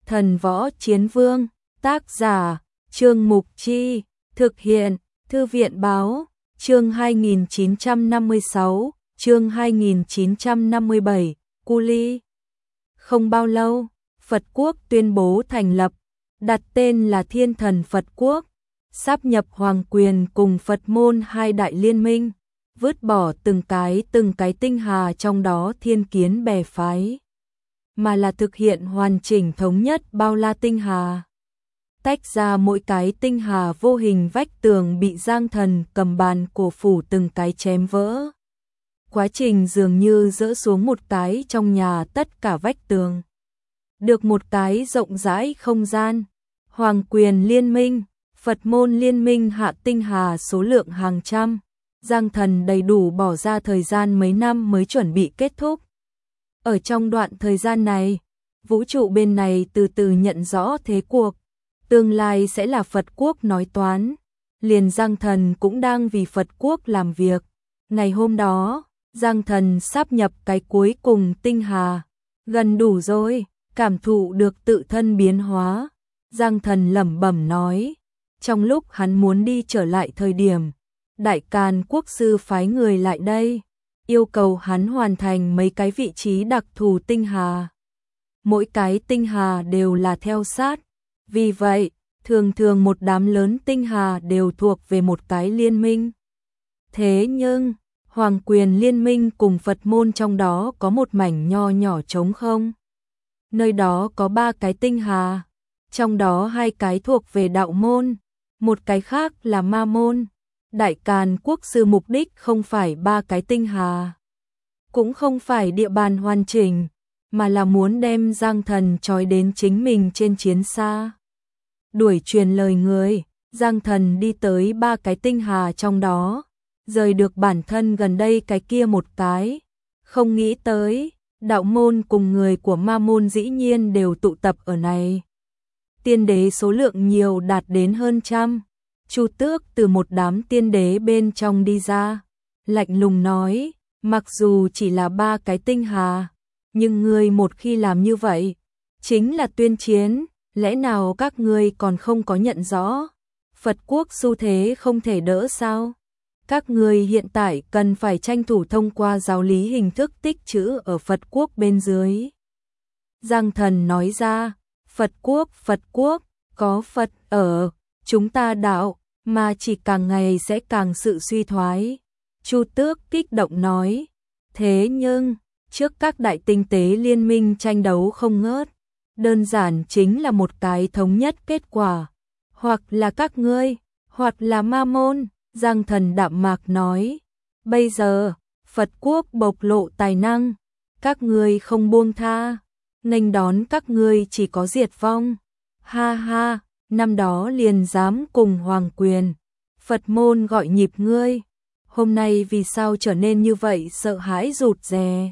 Thần Võ Chiến Vương, tác giả, Trương Mục Chi, thực hiện, Thư viện Báo, chương 2956, chương 2957, Cu Ly. Không bao lâu, Phật quốc tuyên bố thành lập, đặt tên là Thiên Thần Phật Quốc, sáp nhập hoàng quyền cùng Phật môn hai đại liên minh, vứt bỏ từng cái tinh hà trong đó thiên kiến bè phái, mà là thực hiện hoàn chỉnh thống nhất bao la tinh hà. Tách ra mỗi cái tinh hà vô hình vách tường bị Giang Thần cầm bàn cổ phủ từng cái chém vỡ. Quá trình dường như dỡ xuống một cái trong nhà tất cả vách tường. Được một cái rộng rãi không gian, hoàng quyền liên minh, Phật môn liên minh hạ tinh hà số lượng hàng trăm. Giang Thần đầy đủ bỏ ra thời gian mấy năm mới chuẩn bị kết thúc. Ở trong đoạn thời gian này, vũ trụ bên này từ từ nhận rõ thế cuộc, tương lai sẽ là Phật quốc nói toán, liền Giang Thần cũng đang vì Phật quốc làm việc. Ngày hôm đó, Giang Thần sáp nhập cái cuối cùng tinh hà, gần đủ rồi, cảm thụ được tự thân biến hóa. Giang Thần lẩm bẩm nói, trong lúc hắn muốn đi trở lại thời điểm, Đại Càn Quốc sư phái người lại đây, yêu cầu hắn hoàn thành mấy cái vị trí đặc thù tinh hà. Mỗi cái tinh hà đều là theo sát, vì vậy, thường thường một đám lớn tinh hà đều thuộc về một cái liên minh. Thế nhưng, hoàng quyền liên minh cùng Phật môn trong đó có một mảnh nho nhỏ trống không. Nơi đó có 3 cái tinh hà, trong đó 2 cái thuộc về đạo môn, một cái khác là ma môn. Đại Càn Quốc sư mục đích không phải 3 cái tinh hà, cũng không phải địa bàn hoàn chỉnh, mà là muốn đem Giang Thần trói đến chính mình trên chiến xa. Đuổi truyền lời người, Giang Thần đi tới 3 cái tinh hà trong đó, rời được bản thân gần đây cái kia một cái. Không nghĩ tới, đạo môn cùng người của ma môn dĩ nhiên đều tụ tập ở này. Tiên đế số lượng nhiều đạt đến hơn trăm. Chu Tước từ một đám tiên đế bên trong đi ra, lạnh lùng nói, mặc dù chỉ là 3 cái tinh hà, nhưng ngươi một khi làm như vậy, chính là tuyên chiến, lẽ nào các ngươi còn không có nhận rõ, Phật quốc xu thế không thể đỡ sao? Các ngươi hiện tại cần phải tranh thủ thông qua giáo lý hình thức tích trữ ở Phật quốc bên dưới. Giang Thần nói ra, Phật quốc, có Phật ở, chúng ta đạo, mà chỉ càng ngày sẽ càng sự suy thoái. Chu Tước kích động nói, thế nhưng, trước các đại tinh tế liên minh tranh đấu không ngớt, đơn giản chính là một cái thống nhất kết quả, hoặc là các ngươi, hoặc là ma môn. Giang Thần đạm mạc nói, bây giờ, Phật quốc bộc lộ tài năng, các ngươi không buông tha, nghênh đón các ngươi chỉ có diệt vong. Ha ha, năm đó liền dám cùng hoàng quyền, Phật môn gọi nhịp ngươi, hôm nay vì sao trở nên như vậy sợ hãi rụt rè.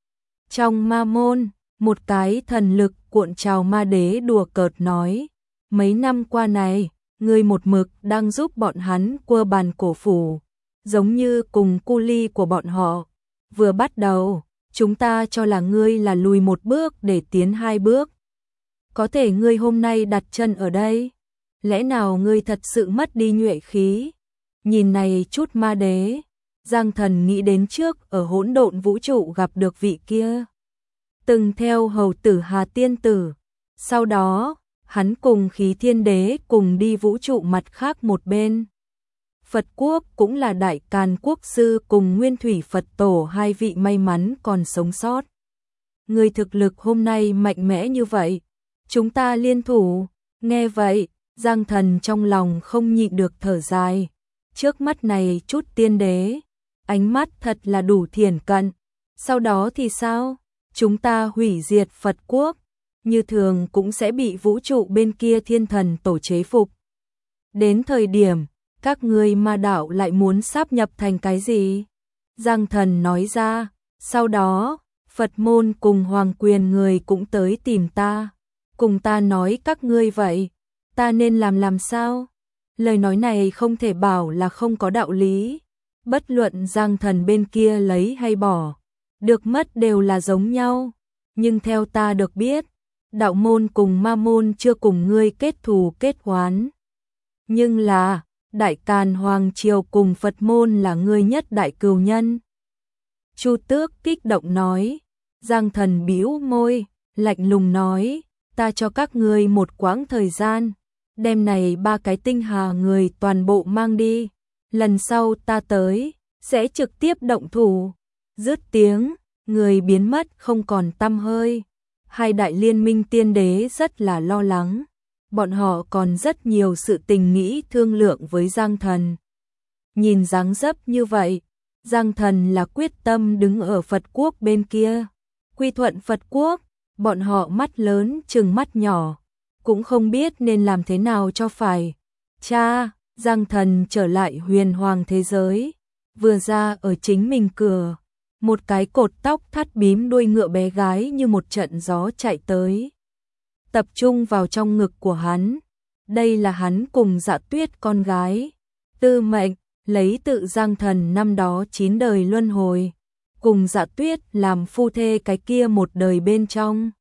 Trong ma môn, một cái thần lực cuộn trào ma đế đùa cợt nói, mấy năm qua này, ngươi một mực đang giúp bọn hắn quơ bàn cổ phủ, giống như cùng Cu Ly của bọn họ. Vừa bắt đầu, chúng ta cho là ngươi là lùi một bước để tiến 2 bước. Có thể ngươi hôm nay đặt chân ở đây, lẽ nào ngươi thật sự mất đi nhuệ khí? Nhìn này chút ma đế, Giang Thần nghĩ đến trước ở hỗn độn vũ trụ gặp được vị kia, từng theo hầu tử Hà Tiên Tử, sau đó, hắn cùng Khí Thiên Đế cùng đi vũ trụ mặt khác một bên. Phật quốc cũng là Đại Càn Quốc sư cùng Nguyên Thủy Phật Tổ 2 vị may mắn còn sống sót. Người thực lực hôm nay mạnh mẽ như vậy, chúng ta liên thủ. Nghe vậy, Giang Thần trong lòng không nhịn được thở dài. Trước mắt này chút tiên đế, ánh mắt thật là đủ thiển cận. Sau đó thì sao? Chúng ta hủy diệt Phật quốc, như thường cũng sẽ bị vũ trụ bên kia thiên thần tổ chế phục. Đến thời điểm, các ngươi ma đạo lại muốn sáp nhập thành cái gì? Giang Thần nói ra, sau đó, Phật môn cùng hoàng quyền người cũng tới tìm ta, cùng ta nói các ngươi vậy, ta nên làm sao? Lời nói này không thể bảo là không có đạo lý, bất luận Giang Thần bên kia lấy hay bỏ, được mất đều là giống nhau, nhưng theo ta được biết, đạo môn cùng ma môn chưa cùng ngươi kết thù kết oán. Nhưng là, Đại Càn Hoàng Triều cùng Phật môn là ngươi nhất đại cừu nhân. Chu Tước kích động nói. Giang Thần bĩu môi, lạnh lùng nói, ta cho các ngươi một quãng thời gian, đêm này 3 cái tinh hà người toàn bộ mang đi, lần sau ta tới, sẽ trực tiếp động thủ. Dứt tiếng, người biến mất không còn tăm hơi. Hai đại liên minh tiên đế rất là lo lắng, bọn họ còn rất nhiều sự tình nghĩ thương lượng với Giang Thần. Nhìn dáng dấp như vậy, Giang Thần là quyết tâm đứng ở Phật quốc bên kia, quy thuận Phật quốc, bọn họ mắt lớn chừng mắt nhỏ, cũng không biết nên làm thế nào cho phải. Cha, Giang Thần trở lại huyền hoàng thế giới, vừa ra ở chính mình cửa, một cái cột tóc thắt bím đuôi ngựa bé gái như một trận gió chạy tới, tập trung vào trong ngực của hắn. Đây là hắn cùng Dạ Tuyết con gái, Tư Mệnh, lấy tự Giang Thần năm đó 9 đời luân hồi, cùng Dạ Tuyết làm phu thê cái kia một đời bên trong.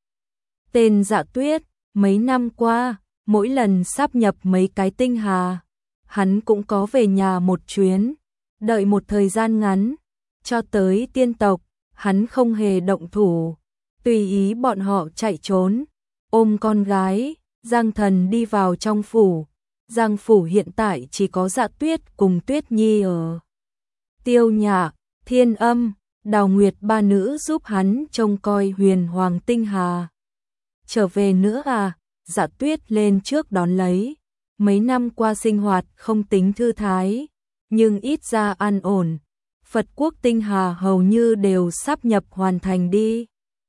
Tên Dạ Tuyết, mấy năm qua, mỗi lần sáp nhập mấy cái tinh hà, hắn cũng có về nhà một chuyến, đợi một thời gian ngắn, cho tới tiên tộc, hắn không hề động thủ, tùy ý bọn họ chạy trốn. Ôm con gái, Giang Thần đi vào trong phủ. Giang phủ hiện tại chỉ có Dạ Tuyết cùng Tuyết Nhi ở. Tiêu Nhạc, Thiên Âm, Đào Nguyệt ba nữ giúp hắn trông coi huyền hoàng tinh hà. Trở về nữa à? Dạ Tuyết lên trước đón lấy. Mấy năm qua sinh hoạt không tính thư thái, nhưng ít ra an ổn. Phật quốc tinh hà hầu như đều sáp nhập hoàn thành đi.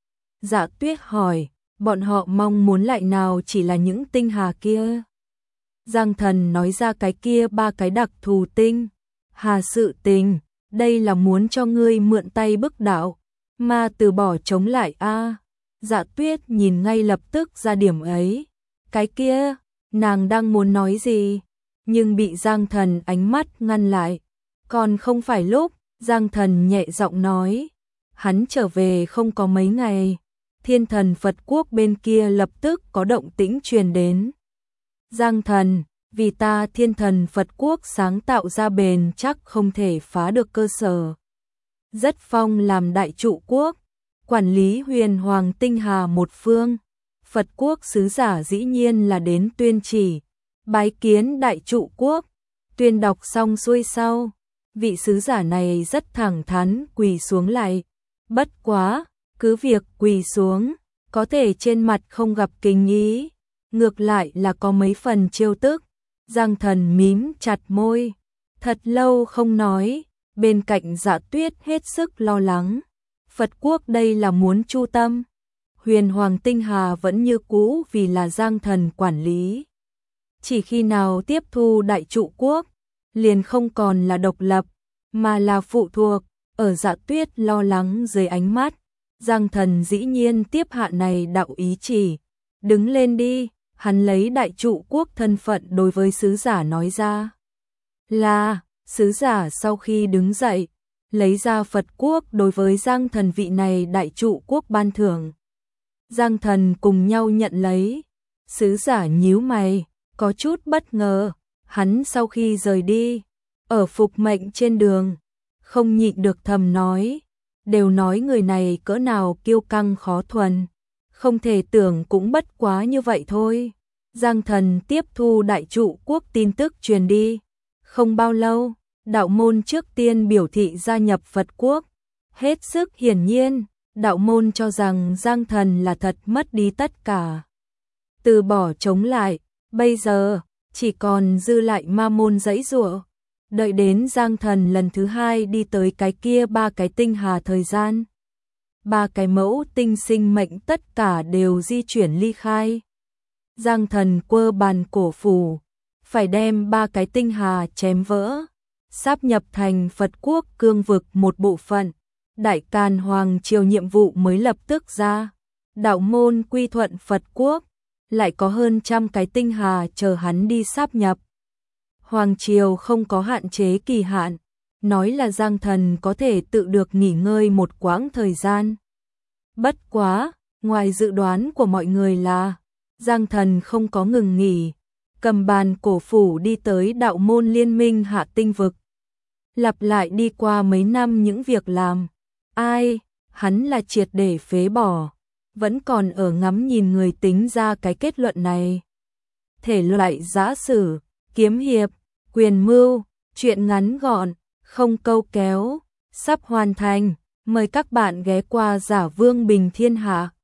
Dạ Tuyết hỏi, bọn họ mong muốn lại nào chỉ là những tinh hà kia? Giang Thần nói ra cái kia 3 cái đặc thù tinh hà sự tình, đây là muốn cho ngươi mượn tay bức đạo, mà từ bỏ chống lại a. Dạ Tuyết nhìn ngay lập tức ra điểm ấy. Cái kia, nàng đang muốn nói gì, nhưng bị Giang Thần ánh mắt ngăn lại. Còn không phải lúc, Giang Thần nhẹ giọng nói, hắn trở về không có mấy ngày, Thiên Thần Phật quốc bên kia lập tức có động tĩnh truyền đến. Giang Thần, vì ta Thiên Thần Phật quốc sáng tạo ra bền chắc không thể phá được cơ sở. Rất phong làm đại trụ quốc, quản lý huyền hoàng tinh hà một phương. Phật quốc sứ giả dĩ nhiên là đến tuyên chỉ, bái kiến đại trụ quốc. Tuyên đọc xong xuôi sau, vị sứ giả này rất thẳng thắn quỳ xuống lại. Bất quá, cứ việc quỳ xuống, có thể trên mặt không gặp kính ý, ngược lại là có mấy phần trêu tức. Giang Thần mím chặt môi, thật lâu không nói, bên cạnh Dạ Tuyết hết sức lo lắng. Phật quốc đây là muốn chu tâm, huyền hoàng tinh hà vẫn như cũ vì là Giang Thần quản lý. Chỉ khi nào tiếp thu đại trụ quốc, liền không còn là độc lập, mà là phụ thuộc. Ở Dạ Tuyết lo lắng dưới ánh mắt, Giang Thần dĩ nhiên tiếp hạ này đạo ý chỉ. Đứng lên đi, hắn lấy đại trụ quốc thân phận đối với sứ giả nói ra. Là, sứ giả sau khi đứng dậy, lấy ra Phật quốc đối với Giang Thần vị này đại trụ quốc ban thưởng. Giang Thần cùng nhau nhận lấy, sứ giả nhíu mày, có chút bất ngờ, hắn sau khi rời đi, ở phục mệnh trên đường, không nhịn được thầm nói, đều nói người này cỡ nào kiêu căng khó thuần, không thể tưởng cũng bất quá như vậy thôi. Giang Thần tiếp thu đại trụ quốc tin tức truyền đi, không bao lâu, đạo môn trước tiên biểu thị gia nhập Phật quốc. Hết sức hiển nhiên, đạo môn cho rằng Giang Thần là thật mất đi tất cả, từ bỏ chống lại, bây giờ chỉ còn dư lại ma môn giãy giụa. Đợi đến Giang Thần lần thứ 2 đi tới cái kia 3 cái tinh hà thời gian, 3 cái mẫu tinh sinh mệnh tất cả đều di chuyển ly khai. Giang Thần quơ bàn cổ phủ, phải đem 3 cái tinh hà chém vỡ, sáp nhập thành Phật quốc cương vực một bộ phận. Đại Càn Hoàng Triều nhiệm vụ mới lập tức ra, đạo môn quy thuận Phật quốc, lại có hơn 100 cái tinh hà chờ hắn đi sáp nhập. Hoàng Triều không có hạn chế kỳ hạn, nói là Giang Thần có thể tự được nghỉ ngơi một quãng thời gian. Bất quá, Ngoài dự đoán của mọi người là Giang Thần không có ngừng nghỉ, cầm bàn cổ phủ đi tới đạo môn liên minh Hạ Tinh Vực. Lặp lại đi qua mấy năm những việc làm. Ai, hắn là triệt để phế bỏ, vẫn còn ở ngắm nhìn người tính ra cái kết luận này. Thể loại giã sử, kiếm hiệp, quyền mưu, truyện ngắn gọn, không câu kéo, sắp hoàn thành. Mời các bạn ghé qua Giả Vương Bình Thiên Hạ.